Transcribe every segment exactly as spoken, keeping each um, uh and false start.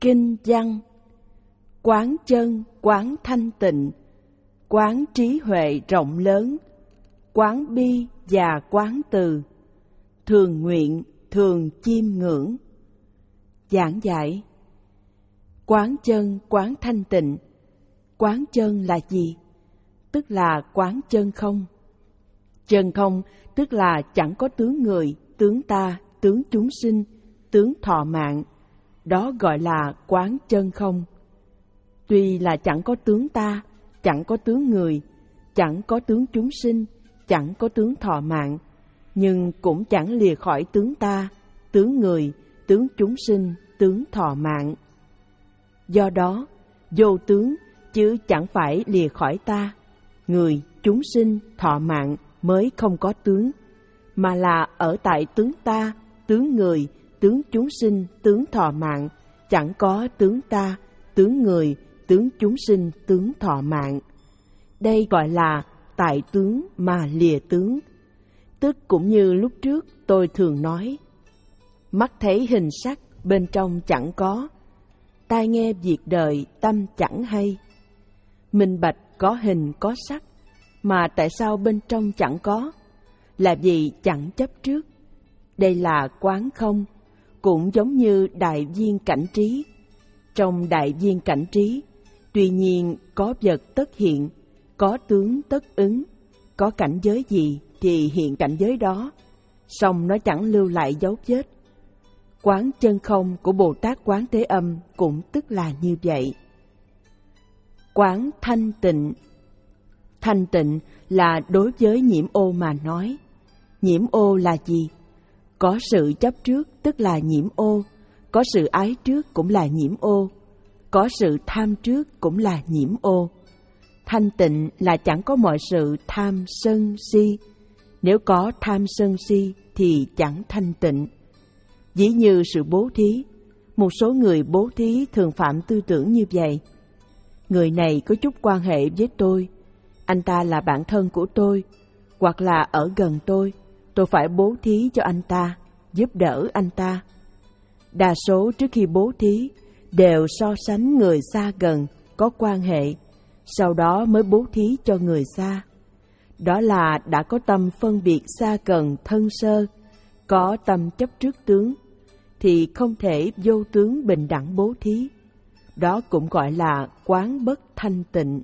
Kinh văn: quán chân, quán thanh tịnh, quán trí huệ rộng lớn, quán bi và quán từ, thường nguyện, thường chiêm ngưỡng. Giảng giải: quán chân, quán thanh tịnh. Quán chân là gì? Tức là quán chân không. Chân không tức là chẳng có tướng người, tướng ta, tướng chúng sinh, tướng thọ mạng. Đó gọi là quán chân không. Tuy là chẳng có tướng ta, chẳng có tướng người, chẳng có tướng chúng sinh, chẳng có tướng thọ mạng, nhưng cũng chẳng lìa khỏi tướng ta, tướng người, tướng chúng sinh, tướng thọ mạng. Do đó, vô tướng chứ chẳng phải lìa khỏi ta, người, chúng sinh, thọ mạng mới không có tướng, mà là ở tại tướng ta, tướng người, tướng chúng sinh, tướng thọ mạng, chẳng có tướng ta, tướng người, tướng chúng sinh, tướng thọ mạng. Đây gọi là tại tướng mà lìa tướng. Tức cũng như lúc trước tôi thường nói, mắt thấy hình sắc, bên trong chẳng có, tai nghe việc đời, tâm chẳng hay. Minh bạch có hình có sắc, mà tại sao bên trong chẳng có? Là vì chẳng chấp trước. Đây là quán không, cũng giống như đại viên cảnh trí. Trong đại viên cảnh trí, tuy nhiên có vật tất hiện, có tướng tất ứng, có cảnh giới gì thì hiện cảnh giới đó, song nó chẳng lưu lại dấu vết. Quán chân không của Bồ Tát Quán Thế Âm cũng tức là như vậy. Quán thanh tịnh. Thanh tịnh là đối với nhiễm ô mà nói. Nhiễm ô là gì? Có sự chấp trước tức là nhiễm ô, có sự ái trước cũng là nhiễm ô, có sự tham trước cũng là nhiễm ô. Thanh tịnh là chẳng có mọi sự tham sân si. Nếu có tham sân si thì chẳng thanh tịnh. Ví như sự bố thí, một số người bố thí thường phạm tư tưởng như vậy. Người này có chút quan hệ với tôi, anh ta là bạn thân của tôi, hoặc là ở gần tôi, tôi phải bố thí cho anh ta, giúp đỡ anh ta. Đa số trước khi bố thí đều so sánh người xa gần, có quan hệ, sau đó mới bố thí cho người xa. Đó là đã có tâm phân biệt xa gần thân sơ, có tâm chấp trước tướng, thì không thể vô tướng bình đẳng bố thí. Đó cũng gọi là quán bất thanh tịnh.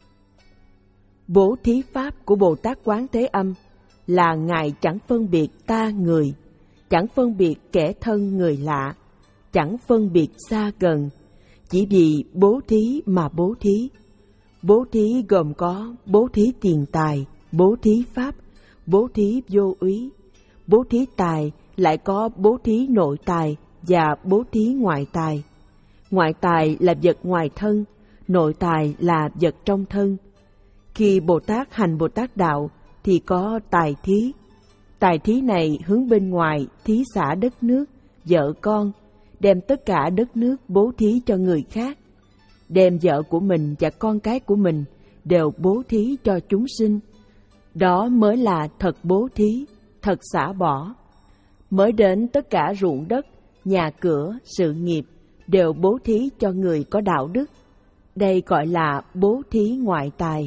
Bố thí pháp của Bồ Tát Quán Thế Âm là Ngài chẳng phân biệt ta người, chẳng phân biệt kẻ thân người lạ, chẳng phân biệt xa gần, chỉ vì bố thí mà bố thí. Bố thí gồm có bố thí tiền tài, bố thí pháp, bố thí vô úy. Bố thí tài lại có bố thí nội tài và bố thí ngoại tài. Ngoại tài là vật ngoài thân, nội tài là vật trong thân. Khi Bồ Tát hành Bồ Tát Đạo thì có tài thí. Tài thí này hướng bên ngoài thí xả đất nước, vợ con, đem tất cả đất nước bố thí cho người khác. Đem vợ của mình và con cái của mình đều bố thí cho chúng sinh. Đó mới là thật bố thí, thật xả bỏ. Mới đến tất cả ruộng đất, nhà cửa, sự nghiệp đều bố thí cho người có đạo đức. Đây gọi là bố thí ngoại tài.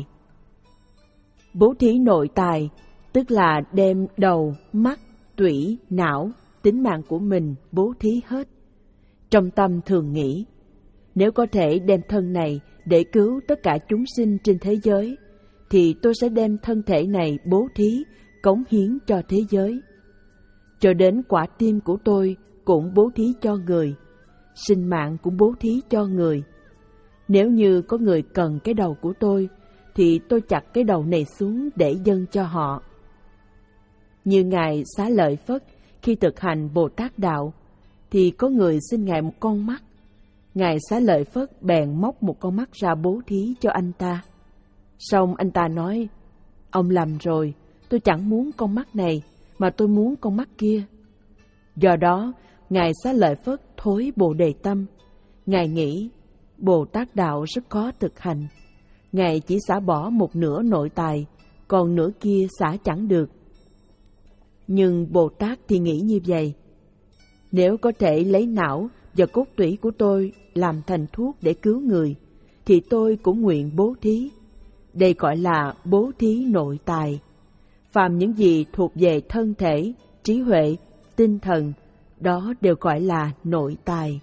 Bố thí nội tài tức là đem đầu, mắt, tủy, não, tính mạng của mình bố thí hết. Trong tâm thường nghĩ, nếu có thể đem thân này để cứu tất cả chúng sinh trên thế giới, thì tôi sẽ đem thân thể này bố thí, cống hiến cho thế giới. Cho đến quả tim của tôi cũng bố thí cho người, sinh mạng cũng bố thí cho người. Nếu như có người cần cái đầu của tôi, thì tôi chặt cái đầu này xuống để dâng cho họ. Như Ngài Xá Lợi Phất khi thực hành Bồ Tát Đạo, thì có người xin Ngài một con mắt. Ngài Xá Lợi Phất bèn móc một con mắt ra bố thí cho anh ta. Xong anh ta nói, ông lầm rồi, tôi chẳng muốn con mắt này, mà tôi muốn con mắt kia. Do đó, Ngài Xá Lợi Phất thối Bồ Đề Tâm. Ngài nghĩ, Bồ Tát Đạo rất khó thực hành. Ngài chỉ xả bỏ một nửa nội tài, còn nửa kia xả chẳng được. Nhưng Bồ Tát thì nghĩ như vậy. Nếu có thể lấy não và cốt tủy của tôi làm thành thuốc để cứu người, thì tôi cũng nguyện bố thí. Đây gọi là bố thí nội tài. Phàm những gì thuộc về thân thể, trí huệ, tinh thần, đó đều gọi là nội tài.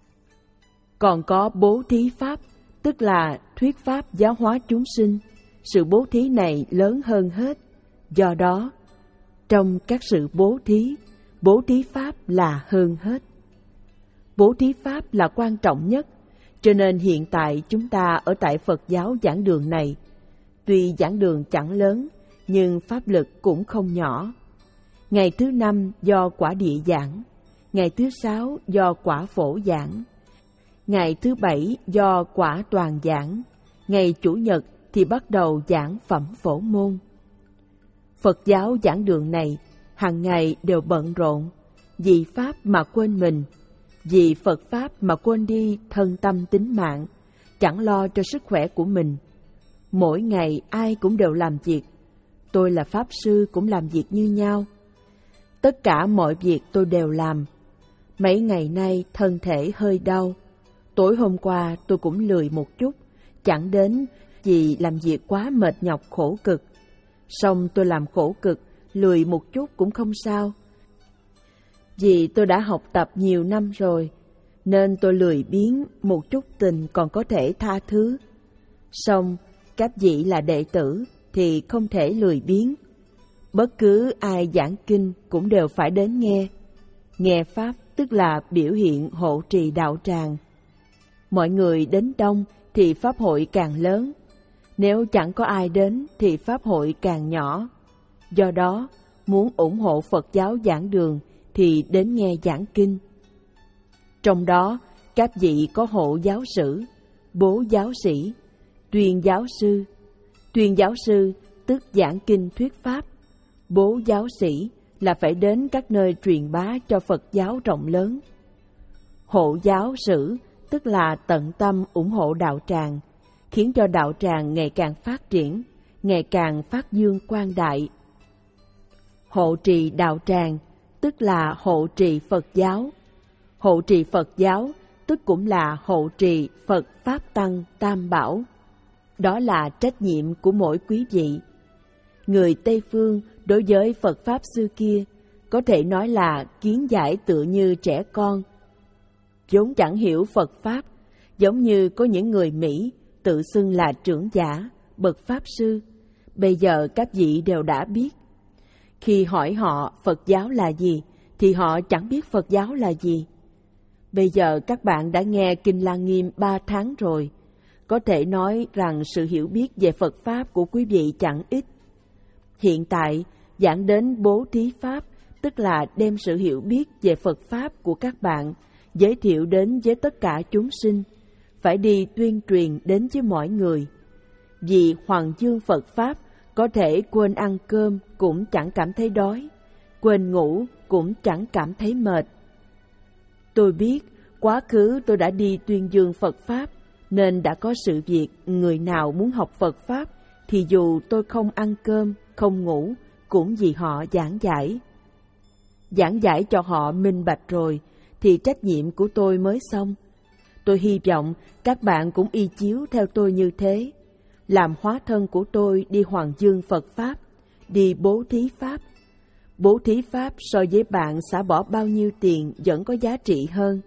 Còn có bố thí pháp, tức là thuyết pháp giáo hóa chúng sinh. Sự bố thí này lớn hơn hết. Do đó, trong các sự bố thí, bố thí pháp là hơn hết. Bố thí pháp là quan trọng nhất, cho nên hiện tại chúng ta ở tại Phật giáo giảng đường này, tuy giảng đường chẳng lớn, nhưng pháp lực cũng không nhỏ. Ngày thứ năm do quả địa giảng, ngày thứ sáu do quả phổ giảng, ngày thứ bảy do quả toàn giảng, ngày chủ nhật thì bắt đầu giảng phẩm phổ môn. Phật giáo giảng đường này hàng ngày đều bận rộn, vì pháp mà quên mình, vì Phật pháp mà quên đi thân tâm tính mạng, chẳng lo cho sức khỏe của mình. Mỗi ngày ai cũng đều làm việc, tôi là pháp sư cũng làm việc như nhau. Tất cả mọi việc tôi đều làm. Mấy ngày nay thân thể hơi đau, tối hôm qua tôi cũng lười một chút, chẳng đến vì làm việc quá mệt nhọc khổ cực. Xong tôi làm khổ cực, lười một chút cũng không sao. Vì tôi đã học tập nhiều năm rồi, nên tôi lười biếng một chút tình còn có thể tha thứ. Xong, các vị là đệ tử thì không thể lười biếng. Bất cứ ai giảng kinh cũng đều phải đến nghe. Nghe pháp tức là biểu hiện hộ trì đạo tràng. Mọi người đến đông thì pháp hội càng lớn. Nếu chẳng có ai đến thì pháp hội càng nhỏ. Do đó, muốn ủng hộ Phật giáo giảng đường thì đến nghe giảng kinh. Trong đó, các vị có hộ giáo sử, bố giáo sĩ, tuyên giáo sư. Tuyên giáo sư tức giảng kinh thuyết pháp. Bố giáo sĩ là phải đến các nơi truyền bá cho Phật giáo rộng lớn. Hộ giáo sử tức là tận tâm ủng hộ đạo tràng, khiến cho đạo tràng ngày càng phát triển, ngày càng phát dương quang đại. Hộ trì đạo tràng tức là hộ trì Phật giáo. Hộ trì Phật giáo tức cũng là hộ trì Phật Pháp Tăng Tam Bảo. Đó là trách nhiệm của mỗi quý vị. Người Tây Phương đối với Phật Pháp xưa kia có thể nói là kiến giải tựa như trẻ con, vốn chẳng hiểu Phật Pháp, giống như có những người Mỹ tự xưng là trưởng giả, bậc Pháp Sư. Bây giờ các vị đều đã biết. Khi hỏi họ Phật giáo là gì, thì họ chẳng biết Phật giáo là gì. Bây giờ các bạn đã nghe Kinh Lăng Nghiêm ba tháng rồi, có thể nói rằng sự hiểu biết về Phật Pháp của quý vị chẳng ít. Hiện tại, giảng đến bố thí Pháp, tức là đem sự hiểu biết về Phật Pháp của các bạn, giới thiệu đến với tất cả chúng sinh, phải đi tuyên truyền đến với mọi người. Vì Hoàng Dương Phật Pháp có thể quên ăn cơm cũng chẳng cảm thấy đói, quên ngủ cũng chẳng cảm thấy mệt. Tôi biết, quá khứ tôi đã đi tuyên dương Phật Pháp, nên đã có sự việc người nào muốn học Phật Pháp thì dù tôi không ăn cơm, không ngủ, cũng vì họ giảng giải. Giảng giải cho họ minh bạch rồi, thì trách nhiệm của tôi mới xong. Tôi hy vọng các bạn cũng y chiếu theo tôi như thế, làm hóa thân của tôi đi hoàng dương Phật Pháp, đi bố thí Pháp. Bố thí Pháp so với bạn xả bỏ bao nhiêu tiền vẫn có giá trị hơn.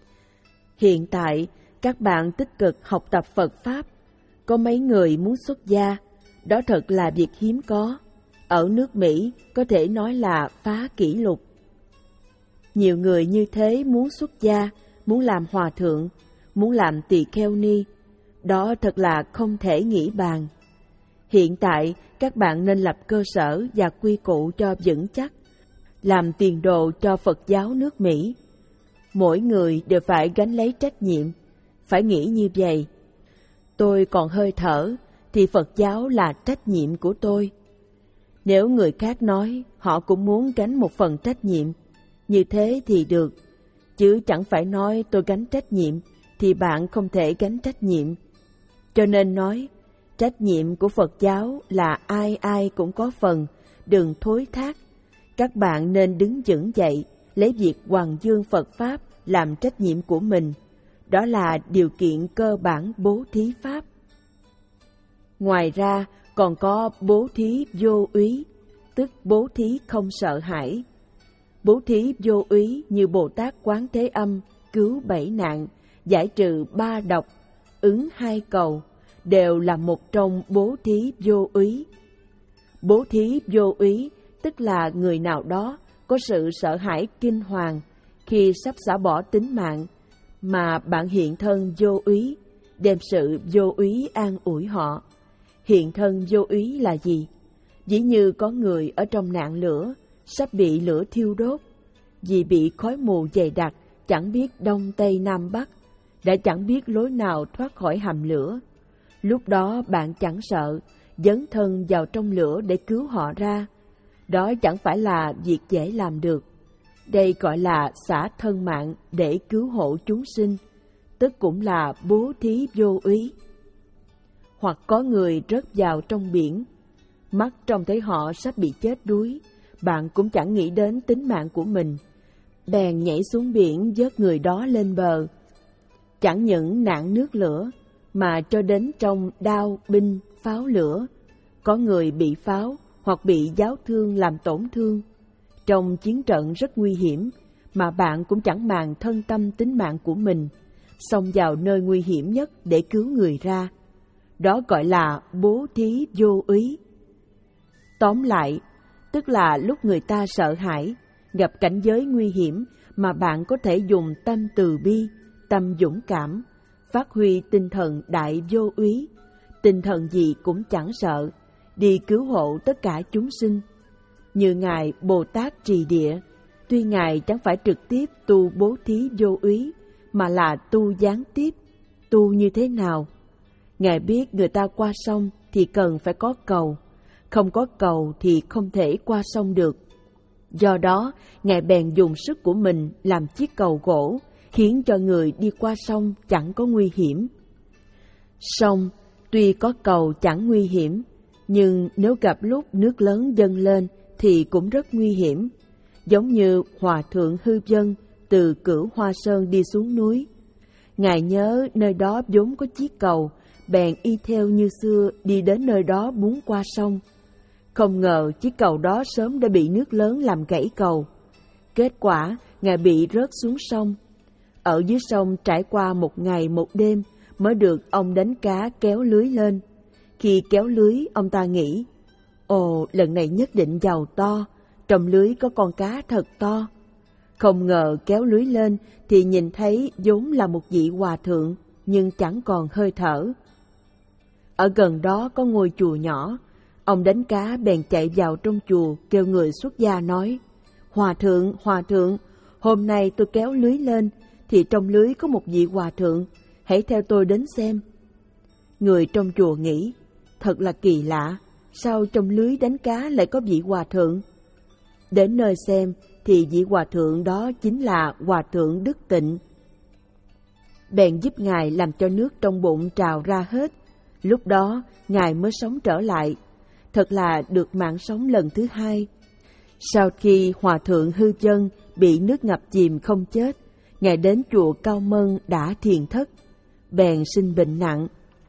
Hiện tại, các bạn tích cực học tập Phật Pháp. Có mấy người muốn xuất gia, đó thật là việc hiếm có. Ở nước Mỹ có thể nói là phá kỷ lục. Nhiều người như thế muốn xuất gia, muốn làm hòa thượng, muốn làm tỳ kheo ni. Đó thật là không thể nghĩ bàn. Hiện tại, các bạn nên lập cơ sở và quy củ cho vững chắc, làm tiền đồ cho Phật giáo nước Mỹ. Mỗi người đều phải gánh lấy trách nhiệm, phải nghĩ như vậy. Tôi còn hơi thở, thì Phật giáo là trách nhiệm của tôi. Nếu người khác nói, họ cũng muốn gánh một phần trách nhiệm, như thế thì được. Chứ chẳng phải nói tôi gánh trách nhiệm, thì bạn không thể gánh trách nhiệm. Cho nên nói, trách nhiệm của Phật giáo là ai ai cũng có phần, đừng thối thác. Các bạn nên đứng vững dậy, lấy việc hoàng dương Phật Pháp làm trách nhiệm của mình. Đó là điều kiện cơ bản bố thí pháp. Ngoài ra, còn có bố thí vô úy, tức bố thí không sợ hãi. Bố thí vô úy như Bồ Tát Quán Thế Âm cứu bảy nạn, giải trừ ba độc, ứng hai cầu, đều là một trong bố thí vô úy. Bố thí vô úy tức là người nào đó có sự sợ hãi kinh hoàng khi sắp xả bỏ tính mạng, mà bạn hiện thân vô úy, đem sự vô úy an ủi họ. Hiện thân vô úy là gì? Dĩ như có người ở trong nạn lửa, sắp bị lửa thiêu đốt, vì bị khói mù dày đặc, chẳng biết đông tây nam bắc, đã chẳng biết lối nào thoát khỏi hầm lửa. Lúc đó bạn chẳng sợ, dấn thân vào trong lửa để cứu họ ra. Đó chẳng phải là việc dễ làm được. Đây gọi là xả thân mạng để cứu hộ chúng sinh, tức cũng là bố thí vô úy. Hoặc có người rớt vào trong biển, mắt trông thấy họ sắp bị chết đuối, bạn cũng chẳng nghĩ đến tính mạng của mình, bèn nhảy xuống biển vớt người đó lên bờ. Chẳng những nạn nước lửa, mà cho đến trong đao, binh, pháo lửa, có người bị pháo hoặc bị giáo thương làm tổn thương. Trong chiến trận rất nguy hiểm, mà bạn cũng chẳng màng thân tâm tính mạng của mình, xông vào nơi nguy hiểm nhất để cứu người ra. Đó gọi là bố thí vô úy. Tóm lại, tức là lúc người ta sợ hãi, gặp cảnh giới nguy hiểm mà bạn có thể dùng tâm từ bi, tâm dũng cảm, phát huy tinh thần đại vô úy, tinh thần gì cũng chẳng sợ, đi cứu hộ tất cả chúng sinh. Như Ngài Bồ Tát Trì Địa, tuy Ngài chẳng phải trực tiếp tu bố thí vô úy, mà là tu gián tiếp. Tu như thế nào? Ngài biết người ta qua sông thì cần phải có cầu, không có cầu thì không thể qua sông được. Do đó, Ngài bèn dùng sức của mình làm chiếc cầu gỗ, khiến cho người đi qua sông chẳng có nguy hiểm. Sông tuy có cầu chẳng nguy hiểm, nhưng nếu gặp lúc nước lớn dâng lên thì cũng rất nguy hiểm. Giống như Hòa Thượng Hư Vân từ Cửu Hoa Sơn đi xuống núi. Ngài nhớ nơi đó vốn có chiếc cầu, bèn y theo như xưa đi đến nơi đó muốn qua sông. Không ngờ chiếc cầu đó sớm đã bị nước lớn làm gãy cầu. Kết quả, Ngài bị rớt xuống sông. Ở dưới sông trải qua một ngày một đêm mới được ông đánh cá kéo lưới lên. Khi kéo lưới, ông ta nghĩ, ồ, lần này nhất định giàu to, trong lưới có con cá thật to. Không ngờ kéo lưới lên thì nhìn thấy vốn là một vị hòa thượng, nhưng chẳng còn hơi thở. Ở gần đó có ngôi chùa nhỏ, ông đánh cá bèn chạy vào trong chùa kêu người xuất gia nói, Hòa thượng, hòa thượng, hôm nay tôi kéo lưới lên thì trong lưới có một vị hòa thượng, hãy theo tôi đến xem. Người trong chùa nghĩ, thật là kỳ lạ, sao trong lưới đánh cá lại có vị hòa thượng? Đến nơi xem thì vị hòa thượng đó chính là Hòa Thượng Đức Tịnh. Bèn giúp Ngài làm cho nước trong bụng trào ra hết. Lúc đó Ngài mới sống trở lại, thật là được mạng sống lần thứ hai. Sau khi Hòa Thượng Hư Vân bị nước ngập chìm không chết, Ngài đến chùa Cao Mân đã thiền thất, bèn sinh bệnh nặng.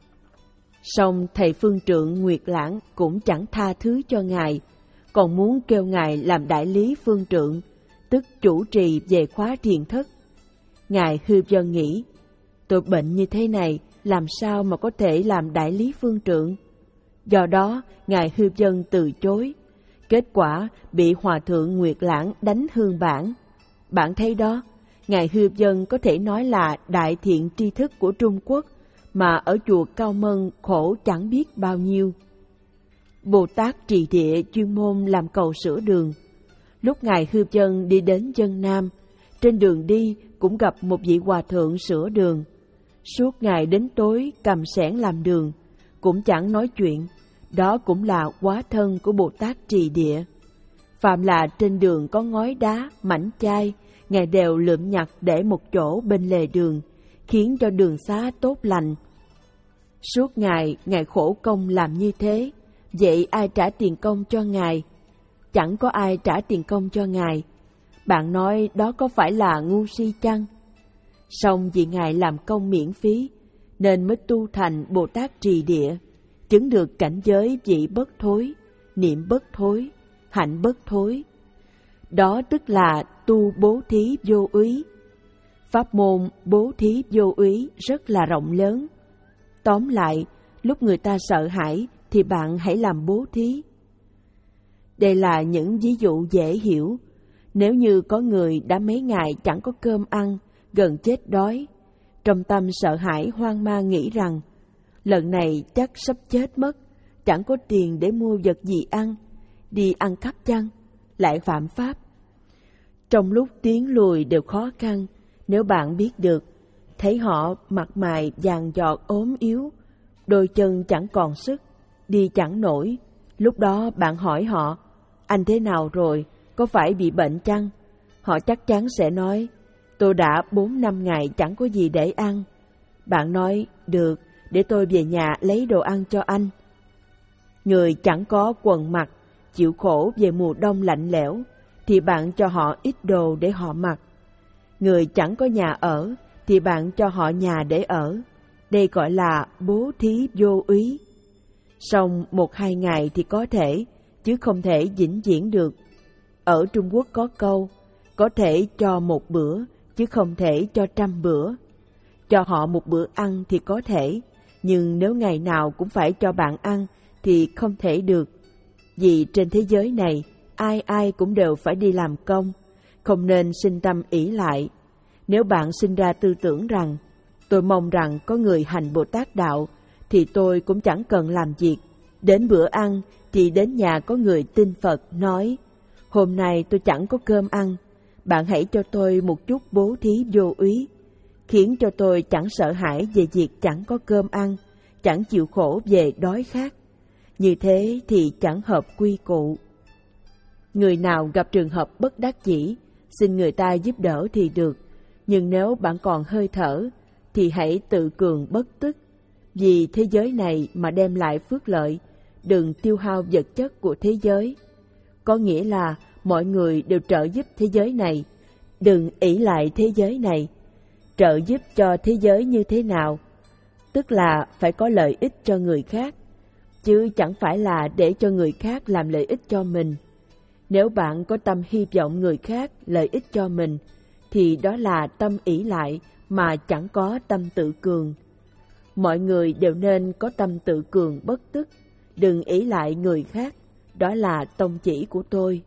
Song thầy phương trượng Nguyệt Lãng cũng chẳng tha thứ cho Ngài, còn muốn kêu Ngài làm đại lý phương trượng, tức chủ trì về khóa thiền thất. Ngài Hư Vân nghĩ, tôi bệnh như thế này, làm sao mà có thể làm đại lý phương trượng? Do đó, Ngài Hư Vân từ chối. Kết quả bị Hòa Thượng Nguyệt Lãng đánh hương bản. Bạn thấy đó, Ngài Hư Vân có thể nói là đại thiện tri thức của Trung Quốc, mà ở chùa Cao Mân khổ chẳng biết bao nhiêu. Bồ Tát Trì Địa chuyên môn làm cầu sửa đường. Lúc Ngài Hư Vân đi đến Vân Nam, trên đường đi cũng gặp một vị hòa thượng sửa đường. Suốt ngày đến tối cầm xẻng làm đường, cũng chẳng nói chuyện. Đó cũng là hóa thân của Bồ Tát Trì Địa. Phạm là trên đường có ngói đá, mảnh chai, Ngài đều lượm nhặt để một chỗ bên lề đường, khiến cho đường xá tốt lành. Suốt ngày, Ngài khổ công làm như thế, vậy ai trả tiền công cho Ngài? Chẳng có ai trả tiền công cho Ngài. Bạn nói đó có phải là ngu si chăng? Song vì Ngài làm công miễn phí, nên mới tu thành Bồ Tát Trì Địa, chứng được cảnh giới vị bất thối, niệm bất thối, hạnh bất thối. Đó tức là tu bố thí vô úy. Pháp môn bố thí vô úy rất là rộng lớn. Tóm lại, lúc người ta sợ hãi thì bạn hãy làm bố thí. Đây là những ví dụ dễ hiểu. Nếu như có người đã mấy ngày chẳng có cơm ăn, gần chết đói, trong tâm sợ hãi hoang mang nghĩ rằng lần này chắc sắp chết mất, chẳng có tiền để mua vật gì ăn, đi ăn cắp chăng, lại phạm pháp. Trong lúc tiến lùi đều khó khăn, nếu bạn biết được, thấy họ mặt mày vàng giọt ốm yếu, đôi chân chẳng còn sức, đi chẳng nổi, lúc đó bạn hỏi họ, anh thế nào rồi, có phải bị bệnh chăng? Họ chắc chắn sẽ nói, tôi đã bốn năm ngày chẳng có gì để ăn. Bạn nói, được, để tôi về nhà lấy đồ ăn cho anh. Người chẳng có quần mặc, chịu khổ về mùa đông lạnh lẽo, thì bạn cho họ ít đồ để họ mặc. Người chẳng có nhà ở, thì bạn cho họ nhà để ở. Đây gọi là bố thí vô úy. Song một hai ngày thì có thể, chứ không thể vĩnh viễn được. Ở Trung Quốc có câu, có thể cho một bữa, chứ không thể cho trăm bữa. Cho họ một bữa ăn thì có thể, nhưng nếu ngày nào cũng phải cho bạn ăn thì không thể được. Vì trên thế giới này, ai ai cũng đều phải đi làm công, không nên sinh tâm ỷ lại. Nếu bạn sinh ra tư tưởng rằng, tôi mong rằng có người hành Bồ Tát Đạo, thì tôi cũng chẳng cần làm việc. Đến bữa ăn thì đến nhà có người tin Phật nói, hôm nay tôi chẳng có cơm ăn, bạn hãy cho tôi một chút bố thí vô úy, khiến cho tôi chẳng sợ hãi về việc chẳng có cơm ăn, chẳng chịu khổ về đói khát. Như thế thì chẳng hợp quy củ. Người nào gặp trường hợp bất đắc dĩ, xin người ta giúp đỡ thì được, nhưng nếu bạn còn hơi thở, thì hãy tự cường bất tức. Vì thế giới này mà đem lại phước lợi, đừng tiêu hao vật chất của thế giới. Có nghĩa là mọi người đều trợ giúp thế giới này, đừng ỷ lại thế giới này. Trợ giúp cho thế giới như thế nào? Tức là phải có lợi ích cho người khác, chứ chẳng phải là để cho người khác làm lợi ích cho mình. Nếu bạn có tâm hy vọng người khác lợi ích cho mình, thì đó là tâm ỷ lại mà chẳng có tâm tự cường. Mọi người đều nên có tâm tự cường bất tức, đừng ỷ lại người khác, đó là tông chỉ của tôi.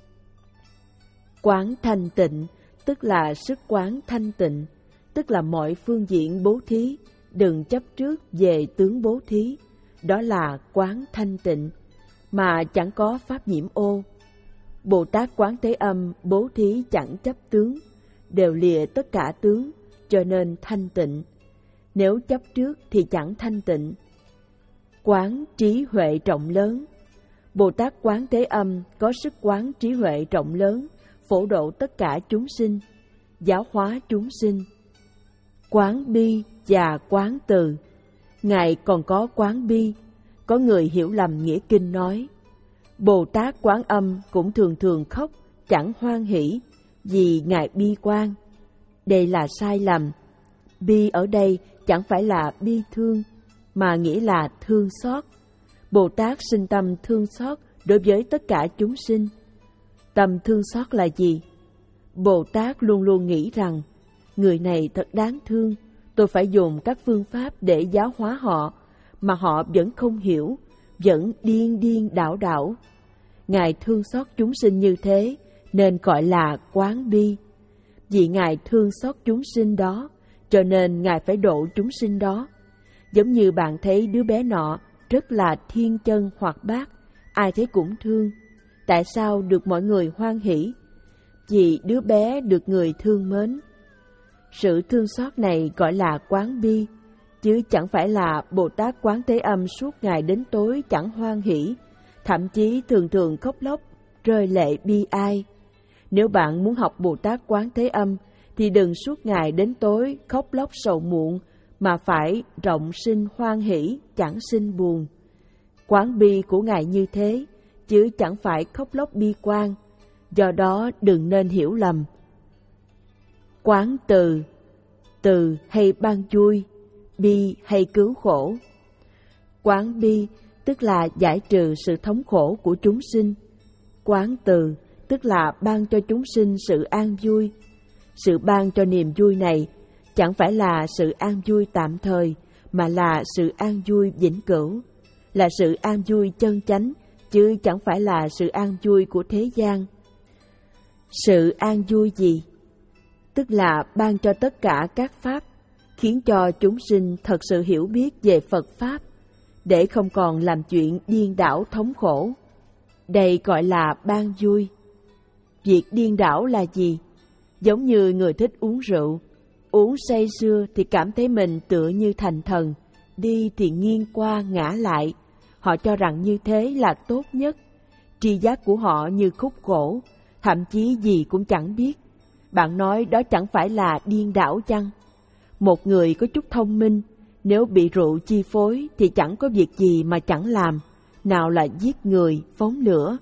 Quán thanh tịnh, tức là sức quán thanh tịnh, tức là mọi phương diện bố thí, đừng chấp trước về tướng bố thí, đó là quán thanh tịnh, mà chẳng có pháp nhiễm ô. Bồ Tát Quán Thế Âm bố thí chẳng chấp tướng, đều lìa tất cả tướng, cho nên thanh tịnh. Nếu chấp trước thì chẳng thanh tịnh. Quán trí huệ rộng lớn. Bồ Tát Quán Thế Âm có sức quán trí huệ rộng lớn, phổ độ tất cả chúng sinh, giáo hóa chúng sinh. Quán bi và quán từ. Ngài còn có quán bi. Có người hiểu lầm nghĩa kinh nói, Bồ Tát Quán Âm cũng thường thường khóc, chẳng hoan hỷ, vì Ngài bi quan. Đây là sai lầm. Bi ở đây chẳng phải là bi thương, mà nghĩa là thương xót. Bồ Tát sinh tâm thương xót đối với tất cả chúng sinh. Tâm thương xót là gì? Bồ Tát luôn luôn nghĩ rằng, người này thật đáng thương, tôi phải dùng các phương pháp để giáo hóa họ, mà họ vẫn không hiểu, vẫn điên điên đảo đảo. Ngài thương xót chúng sinh như thế, nên gọi là quán bi. Vì Ngài thương xót chúng sinh đó, cho nên Ngài phải độ chúng sinh đó. Giống như bạn thấy đứa bé nọ rất là thiên chân hoạt bát, ai thấy cũng thương. Tại sao được mọi người hoan hỷ? Vì đứa bé được người thương mến. Sự thương xót này gọi là quán bi, chứ chẳng phải là Bồ Tát Quán Thế Âm suốt ngày đến tối chẳng hoan hỷ, thậm chí thường thường khóc lóc, rơi lệ bi ai. Nếu bạn muốn học Bồ Tát Quán Thế Âm, thì đừng suốt ngày đến tối khóc lóc sầu muộn, mà phải rộng sinh hoan hỷ, chẳng sinh buồn. Quán bi của Ngài như thế, chứ chẳng phải khóc lóc bi quan, do đó đừng nên hiểu lầm. Quán từ. từ hay ban vui, bi hay cứu khổ. Quán bi tức là giải trừ sự thống khổ của chúng sinh. Quán từ tức là ban cho chúng sinh sự an vui. Sự ban cho niềm vui này chẳng phải là sự an vui tạm thời, mà là sự an vui vĩnh cửu, là sự an vui chân chánh, chứ chẳng phải là sự an vui của thế gian. Sự an vui gì? Tức là ban cho tất cả các pháp, khiến cho chúng sinh thật sự hiểu biết về Phật Pháp, để không còn làm chuyện điên đảo thống khổ. Đây gọi là ban vui. Việc điên đảo là gì? Giống như người thích uống rượu, uống say sưa thì cảm thấy mình tựa như thành thần, đi thì nghiêng qua ngã lại. Họ cho rằng như thế là tốt nhất. Tri giác của họ như khúc gỗ, thậm chí gì cũng chẳng biết. Bạn nói đó chẳng phải là điên đảo chăng? Một người có chút thông minh, nếu bị rượu chi phối thì chẳng có việc gì mà chẳng làm, nào là giết người, phóng lửa.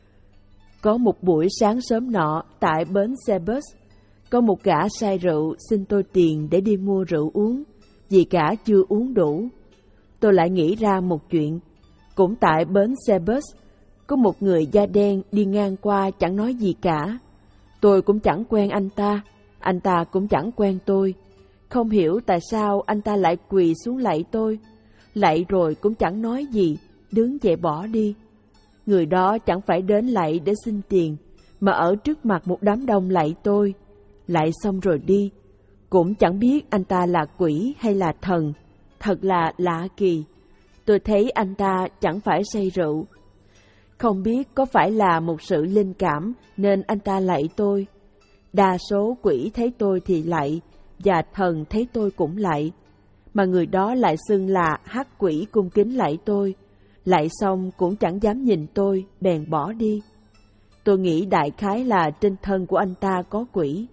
Có một buổi sáng sớm nọ tại bến xe bus, có một gã say rượu xin tôi tiền để đi mua rượu uống, vì gã chưa uống đủ. Tôi lại nghĩ ra một chuyện. Cũng tại bến xe bus, có một người da đen đi ngang qua chẳng nói gì cả. Tôi cũng chẳng quen anh ta, anh ta cũng chẳng quen tôi. Không hiểu tại sao anh ta lại quỳ xuống lạy tôi. Lạy rồi cũng chẳng nói gì, đứng dậy bỏ đi. Người đó chẳng phải đến lạy để xin tiền, mà ở trước mặt một đám đông lạy tôi. Lạy xong rồi đi. Cũng chẳng biết anh ta là quỷ hay là thần. Thật là lạ kỳ. Tôi thấy anh ta chẳng phải say rượu. Không biết có phải là một sự linh cảm nên anh ta lạy tôi. Đa số quỷ thấy tôi thì lạy, và thần thấy tôi cũng lạy. Mà người đó lại xưng là hắc quỷ cung kính lạy tôi. Lạy xong cũng chẳng dám nhìn tôi, bèn bỏ đi. Tôi nghĩ đại khái là trên thân của anh ta có quỷ.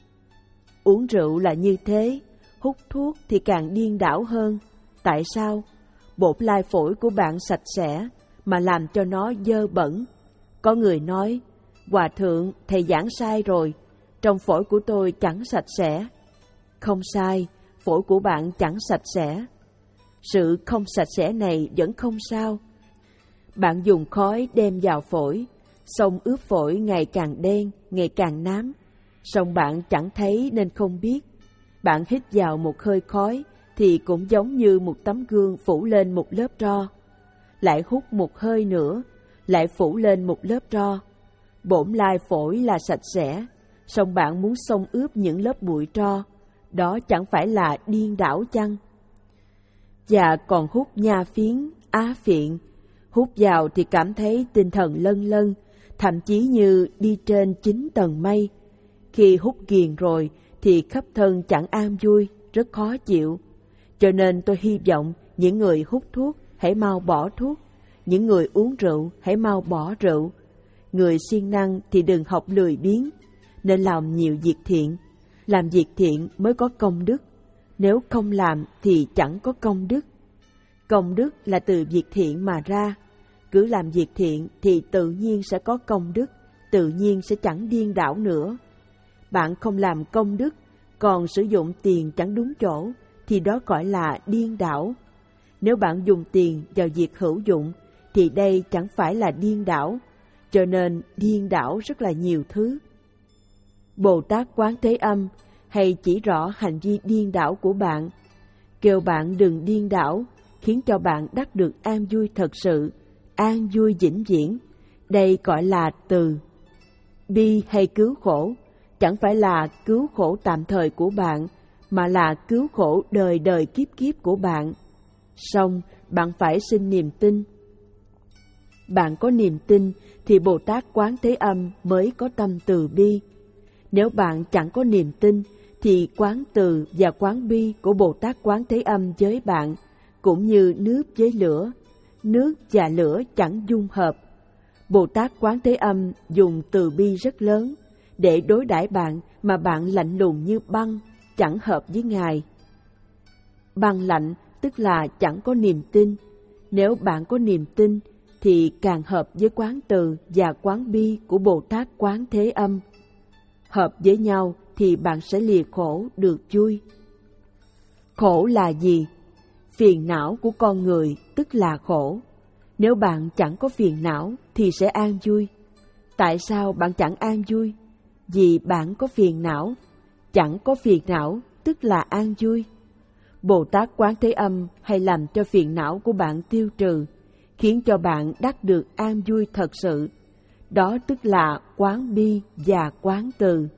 Uống rượu là như thế, hút thuốc thì càng điên đảo hơn. Tại sao? Bột lai phổi của bạn sạch sẽ, mà làm cho nó dơ bẩn. Có người nói, Hòa thượng, thầy giảng sai rồi, trong phổi của tôi chẳng sạch sẽ. Không sai, phổi của bạn chẳng sạch sẽ. Sự không sạch sẽ này vẫn không sao. Bạn dùng khói đem vào phổi, xong ướp phổi ngày càng đen, ngày càng nám. Xong bạn chẳng thấy nên không biết. Bạn hít vào một hơi khói thì cũng giống như một tấm gương phủ lên một lớp tro. Lại hút một hơi nữa, lại phủ lên một lớp tro. Bổn lai phổi là sạch sẽ, xong bạn muốn xông ướp những lớp bụi tro. Đó chẳng phải là điên đảo chăng? Và còn hút nha phiến, á phiện. Hút vào thì cảm thấy tinh thần lân lân, thậm chí như đi trên chín tầng mây. Khi hút ghiền rồi thì khắp thân chẳng an vui, rất khó chịu. Cho nên tôi hy vọng những người hút thuốc hãy mau bỏ thuốc, những người uống rượu hãy mau bỏ rượu. Người siêng năng thì đừng học lười biếng, nên làm nhiều việc thiện. Làm việc thiện mới có công đức, nếu không làm thì chẳng có công đức. Công đức là từ việc thiện mà ra. Cứ làm việc thiện thì tự nhiên sẽ có công đức, tự nhiên sẽ chẳng điên đảo nữa. Bạn không làm công đức, còn sử dụng tiền chẳng đúng chỗ, thì đó gọi là điên đảo. Nếu bạn dùng tiền vào việc hữu dụng, thì đây chẳng phải là điên đảo. Cho nên điên đảo rất là nhiều thứ. Bồ Tát Quán Thế Âm hay chỉ rõ hành vi điên đảo của bạn, kêu bạn đừng điên đảo, khiến cho bạn đắc được an vui thật sự, an vui vĩnh viễn. Đây gọi là từ. Bi hay cứu khổ chẳng phải là cứu khổ tạm thời của bạn, mà là cứu khổ đời đời kiếp kiếp của bạn. Song bạn phải sinh niềm tin. Bạn có niềm tin thì Bồ Tát Quán Thế Âm mới có tâm từ bi. Nếu bạn chẳng có niềm tin thì quán từ và quán bi của Bồ Tát Quán Thế Âm với bạn cũng như nước với lửa. Nước và lửa chẳng dung hợp. Bồ Tát Quán Thế Âm dùng từ bi rất lớn để đối đãi bạn, mà bạn lạnh lùng như băng, chẳng hợp với Ngài. Băng lạnh tức là chẳng có niềm tin. Nếu bạn có niềm tin thì càng hợp với quán từ và quán bi của Bồ Tát Quán Thế Âm. Hợp với nhau thì bạn sẽ lìa khổ được vui. Khổ là gì? Phiền não của con người tức là khổ. Nếu bạn chẳng có phiền não thì sẽ an vui. Tại sao bạn chẳng an vui? Vì bạn có phiền não. Chẳng có phiền não tức là an vui. Bồ Tát Quán Thế Âm hay làm cho phiền não của bạn tiêu trừ, khiến cho bạn đắc được an vui thật sự. Đó tức là quán bi và quán từ.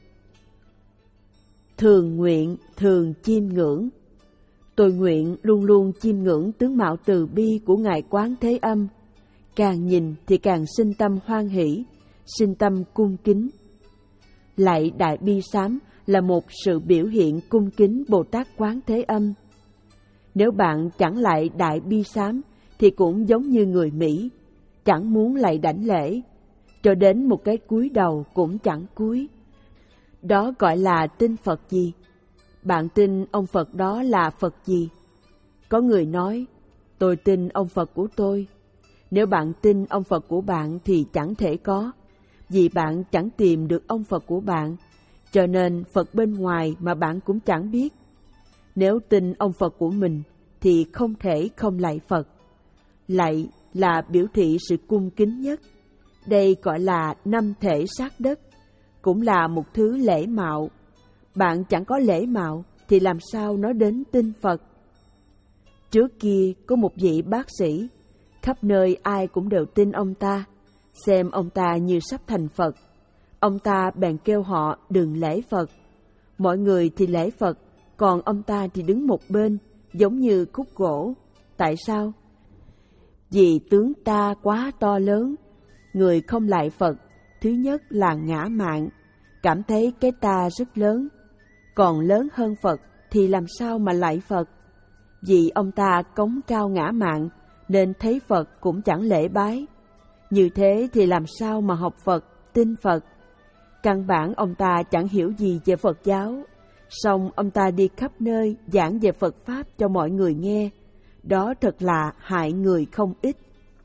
Thường nguyện, thường chiêm ngưỡng. Tôi nguyện luôn luôn chiêm ngưỡng tướng mạo từ bi của Ngài Quán Thế Âm. Càng nhìn thì càng sinh tâm hoan hỷ, sinh tâm cung kính. Lạy Đại Bi Sám là một sự biểu hiện cung kính Bồ Tát Quán Thế Âm. Nếu bạn chẳng lạy Đại Bi Sám thì cũng giống như người Mỹ, chẳng muốn lạy đảnh lễ, cho đến một cái cúi đầu cũng chẳng cúi. Đó gọi là tin Phật gì? Bạn tin ông Phật đó là Phật gì? Có người nói, tôi tin ông Phật của tôi. Nếu bạn tin ông Phật của bạn thì chẳng thể có, vì bạn chẳng tìm được ông Phật của bạn, cho nên Phật bên ngoài mà bạn cũng chẳng biết. Nếu tin ông Phật của mình thì không thể không lạy Phật. Lạy là biểu thị sự cung kính nhất. Đây gọi là năm thể sát đất, cũng là một thứ lễ mạo. Bạn chẳng có lễ mạo thì làm sao nói đến tin Phật? Trước kia có một vị bác sĩ, khắp nơi ai cũng đều tin ông ta, xem ông ta như sắp thành Phật. Ông ta bèn kêu họ đừng lễ Phật. Mọi người thì lễ Phật, còn ông ta thì đứng một bên, giống như khúc gỗ. Tại sao? Vì tướng ta quá to lớn. Người không lạy Phật, thứ nhất là ngã mạn, cảm thấy cái ta rất lớn. Còn lớn hơn Phật thì làm sao mà lạy Phật? Vì ông ta cống cao ngã mạn, nên thấy Phật cũng chẳng lễ bái. Như thế thì làm sao mà học Phật, tin Phật? Căn bản ông ta chẳng hiểu gì về Phật giáo, song ông ta đi khắp nơi giảng về Phật Pháp cho mọi người nghe. Đó thật là hại người không ít.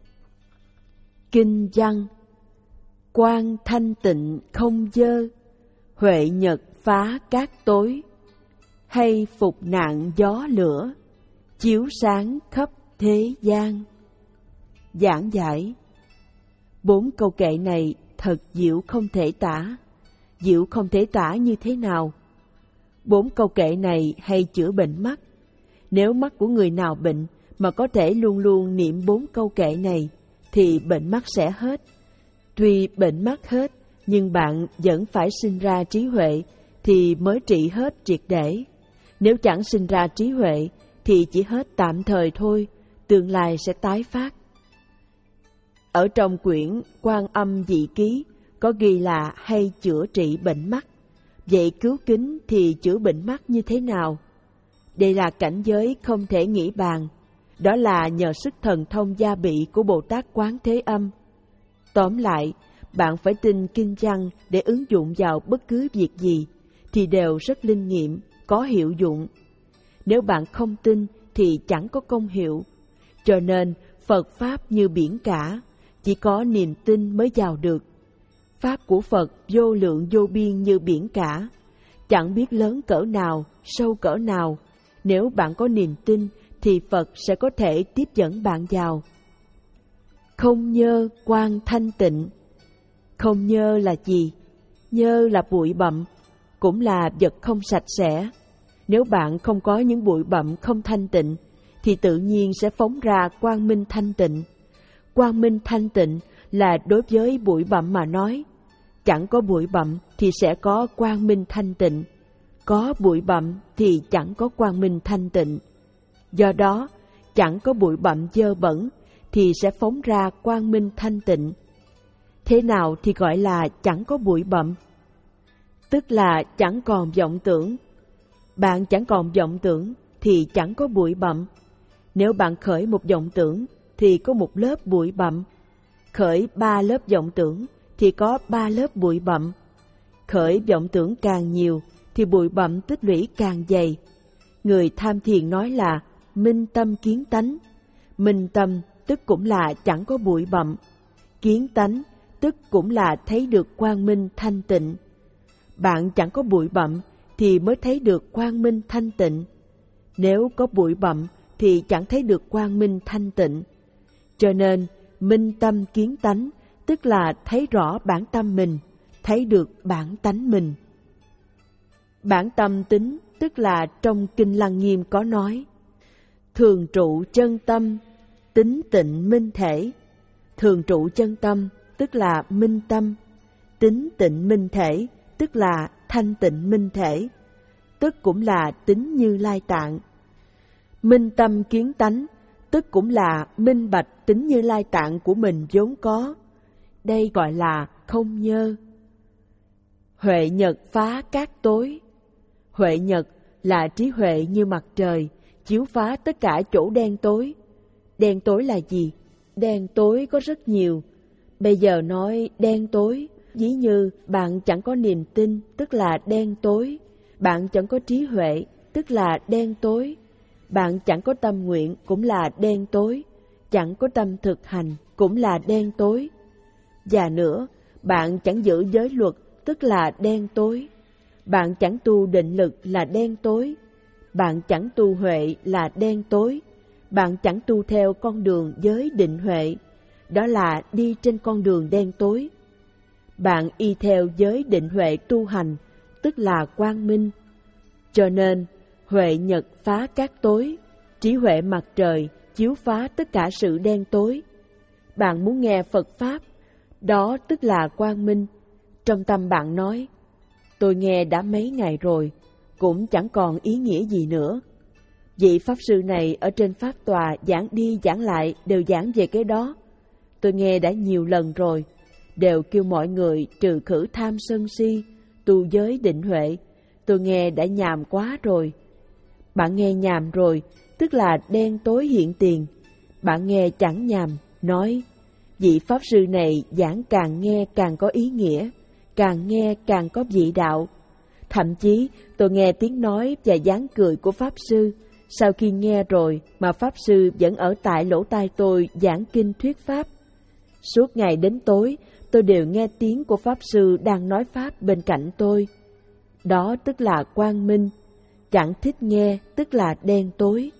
Kinh văn: Quang thanh tịnh không dơ, huệ nhật phá cát tối, hay phục nạn gió lửa, chiếu sáng khắp thế gian. Giảng giải: Bốn câu kệ này thật diệu không thể tả. Diệu không thể tả như thế nào? Bốn câu kệ này hay chữa bệnh mắt. Nếu mắt của người nào bệnh mà có thể luôn luôn niệm bốn câu kệ này thì bệnh mắt sẽ hết. Tuy bệnh mắt hết, nhưng bạn vẫn phải sinh ra trí huệ thì mới trị hết triệt để. Nếu chẳng sinh ra trí huệ thì chỉ hết tạm thời thôi, tương lai sẽ tái phát. Ở trong quyển Quan Âm Dị Ký có ghi là hay chữa trị bệnh mắt. Vậy cứu kính thì chữa bệnh mắt như thế nào? Đây là cảnh giới không thể nghĩ bàn. Đó là nhờ sức thần thông gia bị của Bồ Tát Quán Thế Âm. Tóm lại, bạn phải tin kinh văn để ứng dụng vào bất cứ việc gì thì đều rất linh nghiệm, có hiệu dụng. Nếu bạn không tin thì chẳng có công hiệu. Cho nên Phật Pháp như biển cả, chỉ có niềm tin mới vào được. Pháp của Phật vô lượng vô biên như biển cả, chẳng biết lớn cỡ nào, sâu cỡ nào. Nếu bạn có niềm tin thì Phật sẽ có thể tiếp dẫn bạn vào. Không nhơ quang thanh tịnh. Không nhơ là gì? Nhơ là bụi bặm, cũng là vật không sạch sẽ. Nếu bạn không có những bụi bặm không thanh tịnh thì tự nhiên sẽ phóng ra quang minh thanh tịnh. Quang minh thanh tịnh là đối với bụi bặm mà nói. Chẳng có bụi bặm thì sẽ có quang minh thanh tịnh. Có bụi bặm thì chẳng có quang minh thanh tịnh. Do đó, chẳng có bụi bặm dơ bẩn thì sẽ phóng ra quang minh thanh tịnh. Thế nào thì gọi là chẳng có bụi bặm? Tức là chẳng còn vọng tưởng. Bạn chẳng còn vọng tưởng thì chẳng có bụi bặm. Nếu bạn khởi một vọng tưởng thì có một lớp bụi bặm. Khởi ba lớp vọng tưởng thì có ba lớp bụi bặm. Khởi vọng tưởng càng nhiều thì bụi bặm tích lũy càng dày. Người tham thiền nói là minh tâm kiến tánh. Minh tâm tức cũng là chẳng có bụi bặm. Kiến tánh tức cũng là thấy được quang minh thanh tịnh. Bạn chẳng có bụi bặm thì mới thấy được quang minh thanh tịnh. Nếu có bụi bặm thì chẳng thấy được quang minh thanh tịnh. Cho nên, minh tâm kiến tánh, tức là thấy rõ bản tâm mình, thấy được bản tánh mình. Bản tâm tính, tức là trong Kinh Lăng Nghiêm có nói, thường trụ chân tâm, tính tịnh minh thể. Thường trụ chân tâm, tức là minh tâm. Tính tịnh minh thể, tức là thanh tịnh minh thể, tức cũng là tính Như Lai Tạng. Minh tâm kiến tánh, tức cũng là minh bạch tính Như Lai Tạng của mình vốn có. Đây gọi là không nhơ. Huệ nhật phá cát tối. Huệ nhật là trí huệ như mặt trời, chiếu phá tất cả chỗ đen tối. Đen tối là gì? Đen tối có rất nhiều. Bây giờ nói đen tối, ví như bạn chẳng có niềm tin, tức là đen tối. Bạn chẳng có trí huệ, tức là đen tối. Bạn chẳng có tâm nguyện, cũng là đen tối. Chẳng có tâm thực hành, cũng là đen tối. Và nữa, bạn chẳng giữ giới luật, tức là đen tối. Bạn chẳng tu định lực là đen tối. Bạn chẳng tu huệ là đen tối. Bạn chẳng tu theo con đường giới định huệ, đó là đi trên con đường đen tối. Bạn y theo giới định huệ tu hành, tức là quang minh. Cho nên, huệ nhật phá cát tối, trí huệ mặt trời chiếu phá tất cả sự đen tối. Bạn muốn nghe Phật Pháp, đó tức là quang minh. Trong tâm bạn nói, tôi nghe đã mấy ngày rồi, cũng chẳng còn ý nghĩa gì nữa. Vị Pháp Sư này ở trên Pháp Tòa giảng đi giảng lại đều giảng về cái đó. Tôi nghe đã nhiều lần rồi, đều kêu mọi người trừ khử tham sân si, tu giới định huệ. Tôi nghe đã nhàm quá rồi. Bạn nghe nhàm rồi, tức là đen tối hiện tiền. Bạn nghe chẳng nhàm, nói, vị Pháp Sư này giảng càng nghe càng có ý nghĩa, càng nghe càng có vị đạo. Thậm chí tôi nghe tiếng nói và dáng cười của Pháp Sư. Sau khi nghe rồi mà Pháp Sư vẫn ở tại lỗ tai tôi giảng kinh thuyết Pháp. Suốt ngày đến tối, tôi đều nghe tiếng của Pháp Sư đang nói Pháp bên cạnh tôi. Đó tức là quang minh. Chẳng thích nghe, tức là đen tối.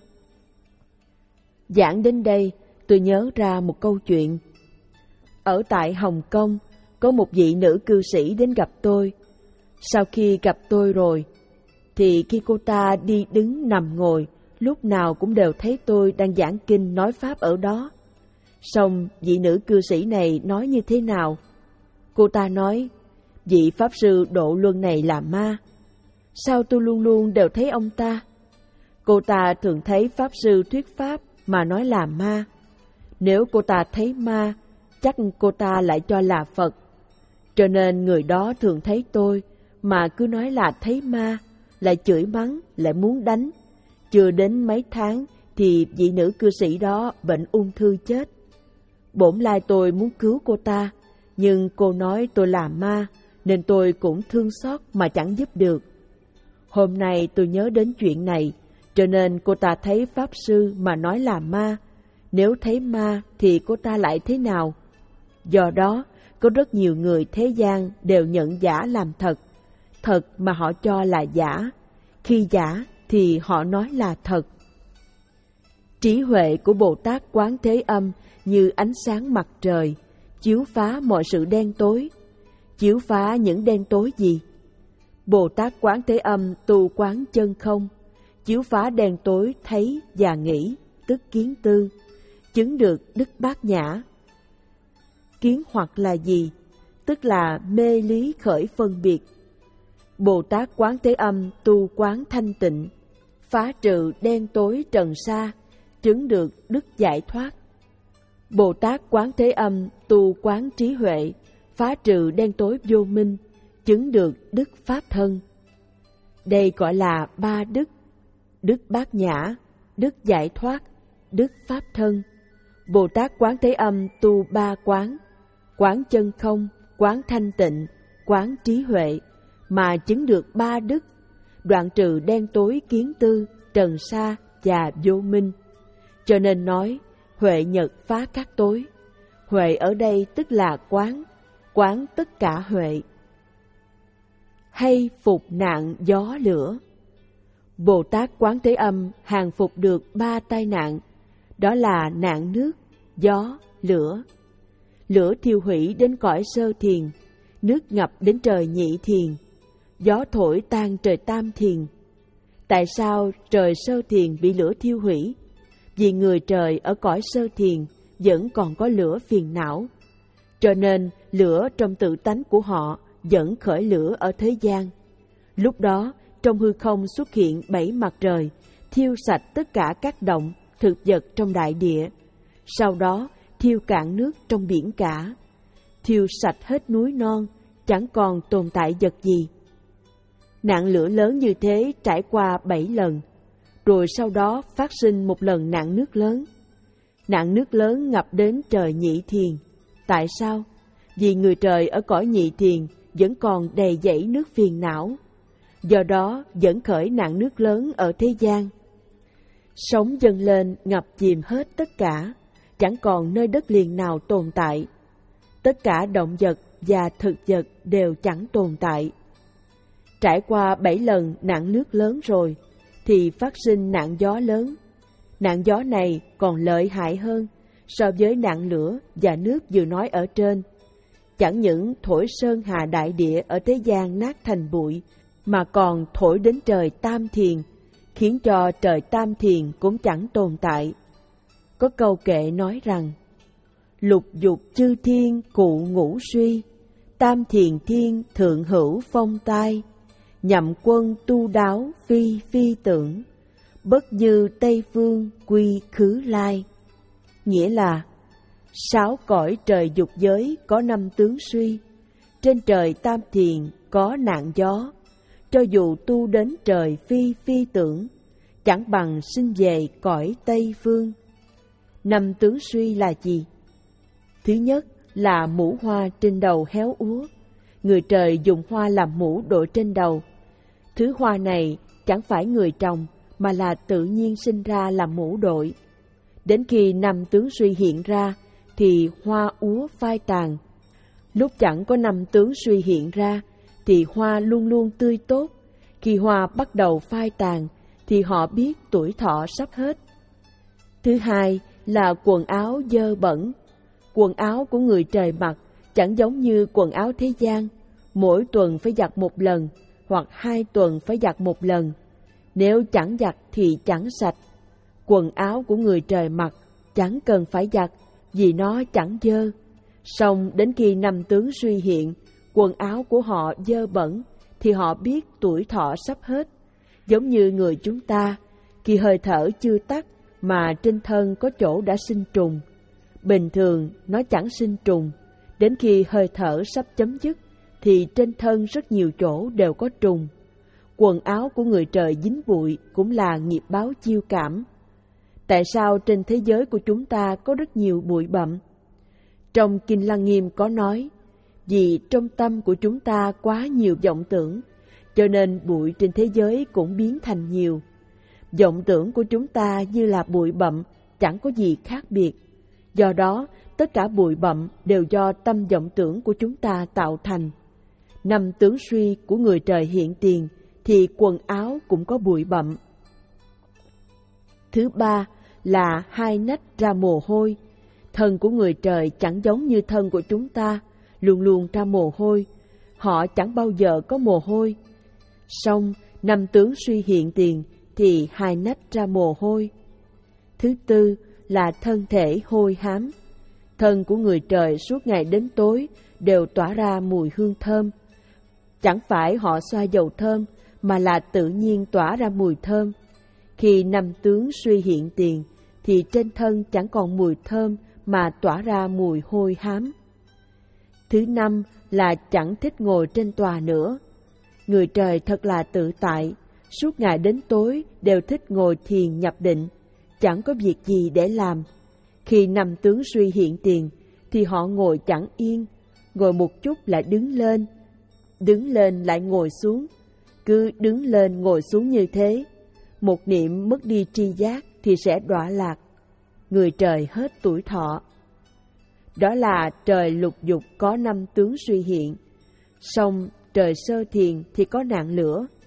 Giảng đến đây, tôi nhớ ra một câu chuyện. Ở tại Hồng Kông, có một vị nữ cư sĩ đến gặp tôi. Sau khi gặp tôi rồi, thì khi cô ta đi đứng nằm ngồi, lúc nào cũng đều thấy tôi đang giảng kinh nói Pháp ở đó. Xong vị nữ cư sĩ này nói như thế nào? Cô ta nói, vị Pháp Sư Độ Luân này là ma. Sao tôi luôn luôn đều thấy ông ta? Cô ta thường thấy Pháp Sư thuyết Pháp mà nói là ma. Nếu cô ta thấy ma, chắc cô ta lại cho là Phật. Cho nên người đó thường thấy tôi mà cứ nói là thấy ma, lại chửi mắng, lại muốn đánh. Chưa đến mấy tháng thì vị nữ cư sĩ đó bệnh ung thư chết. Bổn lai tôi muốn cứu cô ta, nhưng cô nói tôi là ma, nên tôi cũng thương xót mà chẳng giúp được. Hôm nay tôi nhớ đến chuyện này, cho nên cô ta thấy Pháp Sư mà nói là ma. Nếu thấy ma thì cô ta lại thế nào? Do đó, có rất nhiều người thế gian đều nhận giả làm thật. Thật mà họ cho là giả. Khi giả thì họ nói là thật. Trí huệ của Bồ Tát Quán Thế Âm như ánh sáng mặt trời, chiếu phá mọi sự đen tối. Chiếu phá những đen tối gì? Bồ Tát Quán Thế Âm tu quán chân không, chiếu phá đen tối thấy và nghĩ, tức kiến tư, chứng được đức bát nhã. Kiến hoặc là gì? Tức là mê lý khởi phân biệt. Bồ Tát Quán Thế Âm tu quán thanh tịnh, phá trừ đen tối trần sa, chứng được đức giải thoát. Bồ Tát Quán Thế Âm tu quán trí huệ, phá trừ đen tối vô minh, chứng được đức pháp thân. Đây gọi là ba đức: đức bát nhã, đức giải thoát, đức pháp thân. Bồ Tát Quán Thế Âm tu ba quán: quán chân không, quán thanh tịnh, quán trí huệ, mà chứng được ba đức, đoạn trừ đen tối kiến tư, trần sa và vô minh. Cho nên nói, huệ nhật phá các tối. Huệ ở đây tức là quán, quán tất cả huệ. Hay phục nạn gió lửa. Bồ Tát Quán Thế Âm hàng phục được ba tai nạn, đó là nạn nước, gió, lửa. Lửa thiêu hủy đến cõi sơ thiền, nước ngập đến trời nhị thiền, gió thổi tan trời tam thiền. Tại sao trời sơ thiền bị lửa thiêu hủy? Vì người trời ở cõi sơ thiền vẫn còn có lửa phiền não, cho nên lửa trong tự tánh của họ vẫn khởi lửa ở thế gian. Lúc đó, trong hư không xuất hiện bảy mặt trời, thiêu sạch tất cả các động, thực vật trong đại địa. Sau đó, thiêu cạn nước trong biển cả, thiêu sạch hết núi non, chẳng còn tồn tại vật gì. Nạn lửa lớn như thế trải qua bảy lần, rồi sau đó phát sinh một lần nạn nước lớn. Nạn nước lớn ngập đến trời nhị thiền. Tại sao? Vì người trời ở cõi nhị thiền vẫn còn đầy dẫy nước phiền não, do đó dẫn khởi nạn nước lớn ở thế gian. Sóng dâng lên ngập chìm hết tất cả, chẳng còn nơi đất liền nào tồn tại. Tất cả động vật và thực vật đều chẳng tồn tại. Trải qua bảy lần nạn nước lớn rồi, thì phát sinh nạn gió lớn. Nạn gió này còn lợi hại hơn so với nạn lửa và nước vừa nói ở trên. Chẳng những thổi sơn hà đại địa ở thế gian nát thành bụi, mà còn thổi đến trời tam thiền, khiến cho trời tam thiền cũng chẳng tồn tại. Có câu kệ nói rằng, lục dục chư thiên cụ ngũ suy, tam thiền thiên thượng hữu phong tai, nhậm quân tu đáo phi phi tưởng, bất như Tây Phương quy khứ lai. Nghĩa là, sáu cõi trời dục giới có năm tướng suy, trên trời tam thiền có nạn gió, cho dù tu đến trời phi phi tưởng, chẳng bằng sinh về cõi Tây Phương. Năm tướng suy là gì? Thứ nhất là mũ hoa trên đầu héo úa, người trời dùng hoa làm mũ đội trên đầu. Thứ hoa này chẳng phải người trồng, mà là tự nhiên sinh ra làm mũ đội. Đến khi năm tướng suy hiện ra, thì hoa úa phai tàn. Lúc chẳng có năm tướng suy hiện ra, thì hoa luôn luôn tươi tốt. Khi hoa bắt đầu phai tàn, thì họ biết tuổi thọ sắp hết. Thứ hai là quần áo dơ bẩn. Quần áo của người trời mặc chẳng giống như quần áo thế gian, mỗi tuần phải giặt một lần, hoặc hai tuần phải giặt một lần. Nếu chẳng giặt thì chẳng sạch. Quần áo của người trời mặc chẳng cần phải giặt, vì nó chẳng dơ. Song đến khi năm tướng suy hiện, quần áo của họ dơ bẩn, thì họ biết tuổi thọ sắp hết. Giống như người chúng ta, khi hơi thở chưa tắt mà trên thân có chỗ đã sinh trùng. Bình thường nó chẳng sinh trùng, đến khi hơi thở sắp chấm dứt thì trên thân rất nhiều chỗ đều có trùng. Quần áo của người trời dính bụi cũng là nghiệp báo chiêu cảm. Tại sao trên thế giới của chúng ta có rất nhiều bụi bặm? Trong Kinh Lăng Nghiêm có nói, vì trong tâm của chúng ta quá nhiều vọng tưởng, cho nên bụi trên thế giới cũng biến thành nhiều. Vọng tưởng của chúng ta như là bụi bặm, chẳng có gì khác biệt. Do đó, tất cả bụi bặm đều do tâm vọng tưởng của chúng ta tạo thành. Năm tướng suy của người trời hiện tiền, thì quần áo cũng có bụi bặm. Thứ ba là hai nách ra mồ hôi. Thân của người trời chẳng giống như thân của chúng ta, luôn luôn ra mồ hôi. Họ chẳng bao giờ có mồ hôi. Song năm tướng suy hiện tiền thì hai nách ra mồ hôi. Thứ tư là thân thể hôi hám. Thân của người trời suốt ngày đến tối đều tỏa ra mùi hương thơm. Chẳng phải họ xoa dầu thơm, mà là tự nhiên tỏa ra mùi thơm. Khi năm tướng suy hiện tiền, thì trên thân chẳng còn mùi thơm mà tỏa ra mùi hôi hám. Thứ năm là chẳng thích ngồi trên tòa nữa. Người trời thật là tự tại, suốt ngày đến tối đều thích ngồi thiền nhập định, chẳng có việc gì để làm. Khi năm tướng suy hiện tiền, thì họ ngồi chẳng yên, ngồi một chút lại đứng lên, đứng lên lại ngồi xuống, cứ đứng lên ngồi xuống như thế. Một niệm mất đi tri giác thì sẽ đọa lạc. Người trời hết tuổi thọ. Đó là trời lục dục có năm tướng suy hiện. Song trời sơ thiền thì có nạn lửa.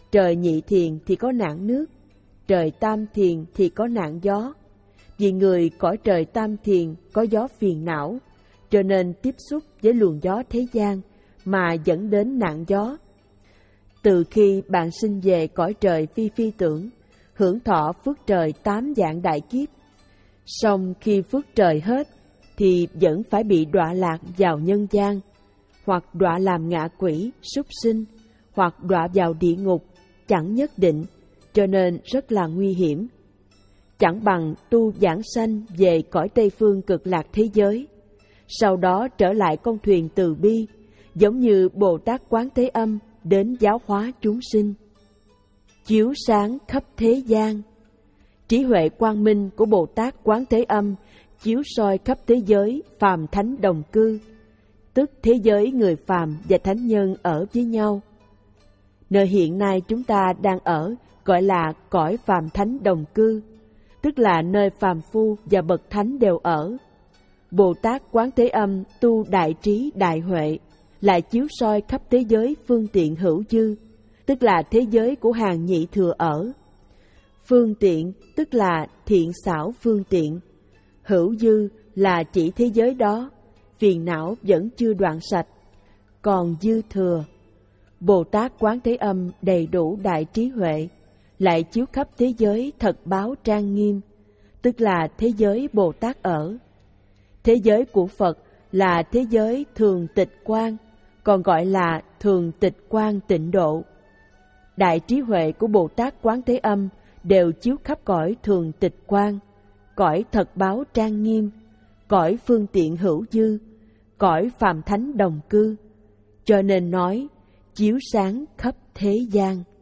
Trời nhị thiền thì có nạn nước, trời tam thiền thì có nạn gió. Vì người cõi trời tam thiền có gió phiền não, cho nên tiếp xúc với luồng gió thế gian mà dẫn đến nạn gió. Từ khi bạn sinh về cõi trời phi phi tưởng, hưởng thọ phước trời tám dạng đại kiếp, song khi phước trời hết thì vẫn phải bị đọa lạc vào nhân gian, hoặc đọa làm ngạ quỷ, súc sinh, hoặc đọa vào địa ngục, chẳng nhất định, cho nên rất là nguy hiểm. Chẳng bằng tu giảng sanh về cõi Tây Phương cực lạc thế giới, sau đó trở lại con thuyền từ bi, giống như Bồ Tát Quán Thế Âm đến giáo hóa chúng sinh. Chiếu sáng khắp thế gian. Trí huệ quang minh của Bồ Tát Quán Thế Âm chiếu soi khắp thế giới phàm thánh đồng cư, tức thế giới người phàm và thánh nhân ở với nhau. Nơi hiện nay chúng ta đang ở gọi là cõi phàm thánh đồng cư, tức là nơi phàm phu và bậc thánh đều ở. Bồ Tát Quán Thế Âm tu đại trí đại huệ, lại chiếu soi khắp thế giới phương tiện hữu dư, tức là thế giới của hàng nhị thừa ở. Phương tiện tức là thiện xảo phương tiện, hữu dư là chỉ thế giới đó, phiền não vẫn chưa đoạn sạch, còn dư thừa. Bồ Tát Quán Thế Âm đầy đủ đại trí huệ, lại chiếu khắp thế giới thật báo trang nghiêm, tức là thế giới Bồ Tát ở. Thế giới của Phật là thế giới thường tịch quang, còn gọi là thường tịch quang tịnh độ. Đại trí huệ của Bồ Tát Quán Thế Âm đều chiếu khắp cõi thường tịch quang, cõi thật báo trang nghiêm, cõi phương tiện hữu dư, cõi phàm thánh đồng cư, cho nên nói chiếu sáng khắp thế gian.